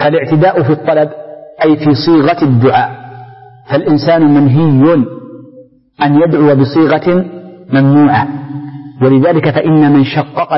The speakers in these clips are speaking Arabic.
فالاعتداء في الطلب أي في صيغة الدعاء، فالإنسان منهي أن يدعو بصيغة ممنوعة، ولذلك فإن من شقق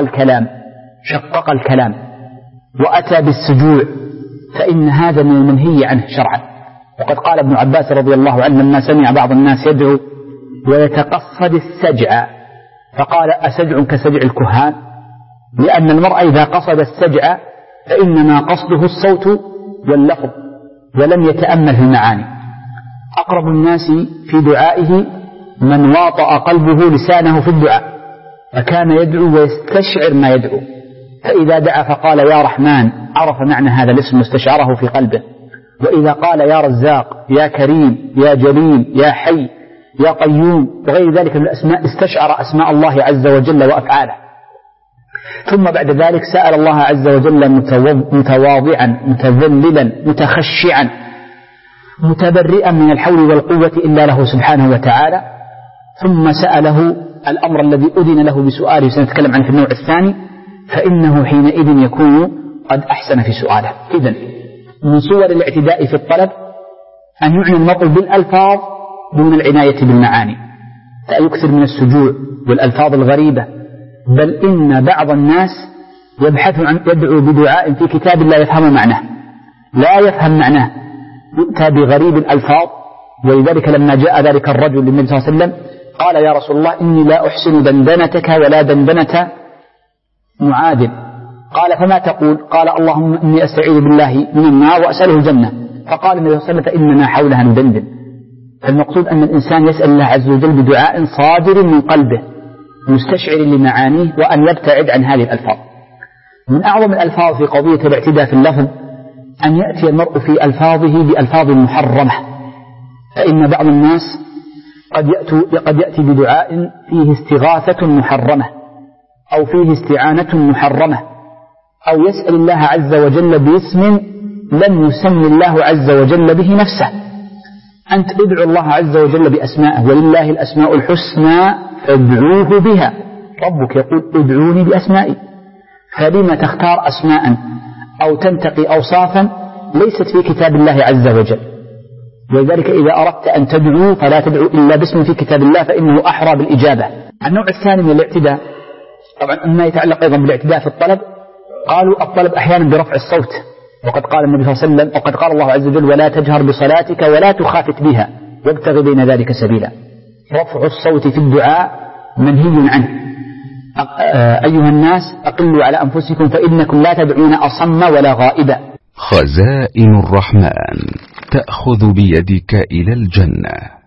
الكلام وأتى بالسجوع فإن هذا من المنهي عنه شرعا. وقد قال ابن عباس رضي الله عنه لما سمع بعض الناس يدعو ويتقصد السجع فقال: أسجع كسجع الكهان؟ لأن المرء إذا قصد السجع فإنما قصده الصوت واللفظ ولم يتأمل في المعاني. أقرب الناس في دعائه من واطأ قلبه لسانه في الدعاء، فكان يدعو ويستشعر ما يدعو، فإذا دعا فقال يا رحمن عرف معنى هذا الاسم واستشعره في قلبه، وإذا قال يا رزاق يا كريم يا جليل يا حي يا قيوم وغير ذلك من الأسماء استشعر أسماء الله عز وجل وأفعاله. ثم بعد ذلك سأل الله عز وجل متواضعا متذللا متخشعا متبرئا من الحول والقوة إلا له سبحانه وتعالى، ثم سأله الأمر الذي أذن له بسؤاله سنتكلم عنه في النوع الثاني، فإنه حينئذ يكون قد أحسن في سؤاله. إذن من صور الاعتداء في الطلب أن يعنى المطلب بالألفاظ دون العناية بالمعاني، فيكثر من السجوع والألفاظ الغريبة، بل إن بعض الناس يبحث عن يدعو بدعاء في كتاب لا يفهم معناه يؤتى بغريب الألفاظ. ولذلك لما جاء ذلك الرجل للنبي صلى الله عليه وسلم قال يا رسول الله إني لا أحسن دندنتك ولا دندنة معاذ. قال فما تقول؟ قال اللهم إني أستعيذ بالله من النار وأسأله الجنة. فقال النبي صلى الله عليه وسلم فإننا حولها ندندن. فالمقصود أن الإنسان يسأل الله عز وجل بدعاء صادر من قلبه مستشعر لمعانيه، وأن يبتعد عن هذه الألفاظ. من أعظم الألفاظ في قضية الاعتداء في اللفظ أن يأتي المرء في ألفاظه بألفاظ محرمة، فإن بعض الناس قد يأتي بدعاء فيه استغاثة محرمة أو فيه استعانة محرمة، أو يسأل الله عز وجل باسم لم يسمي الله عز وجل به نفسه. أنت ادعو الله عز وجل بأسمائه، ولله الأسماء الحسنى فادعوه بها. ربك يقول ادعوني بأسمائي، فلما تختار أسماء أو تنتقي أوصافا ليست في كتاب الله عز وجل؟ ولذلك إذا أردت أن تدعو فلا تدعو إلا باسم في كتاب الله، فإنه أحرى بالإجابة. النوع الثاني من الاعتداء طبعا ما يتعلق أيضا بالاعتداء في الطلب، قالوا الطلب أحيانا برفع الصوت، وقد قال النبي صلى الله عليه وسلم وقد قال الله عز وجل ولا تجهر بصلاتك ولا تخافت بها وابتغ بين ذلك سبيلا. رفع الصوت في الدعاء منهي عنه. أيها الناس أقلوا على أنفسكم فإنكم لا تدعون أصم ولا غائبا. خزائن الرحمن تأخذ بيدك إلى الجنة.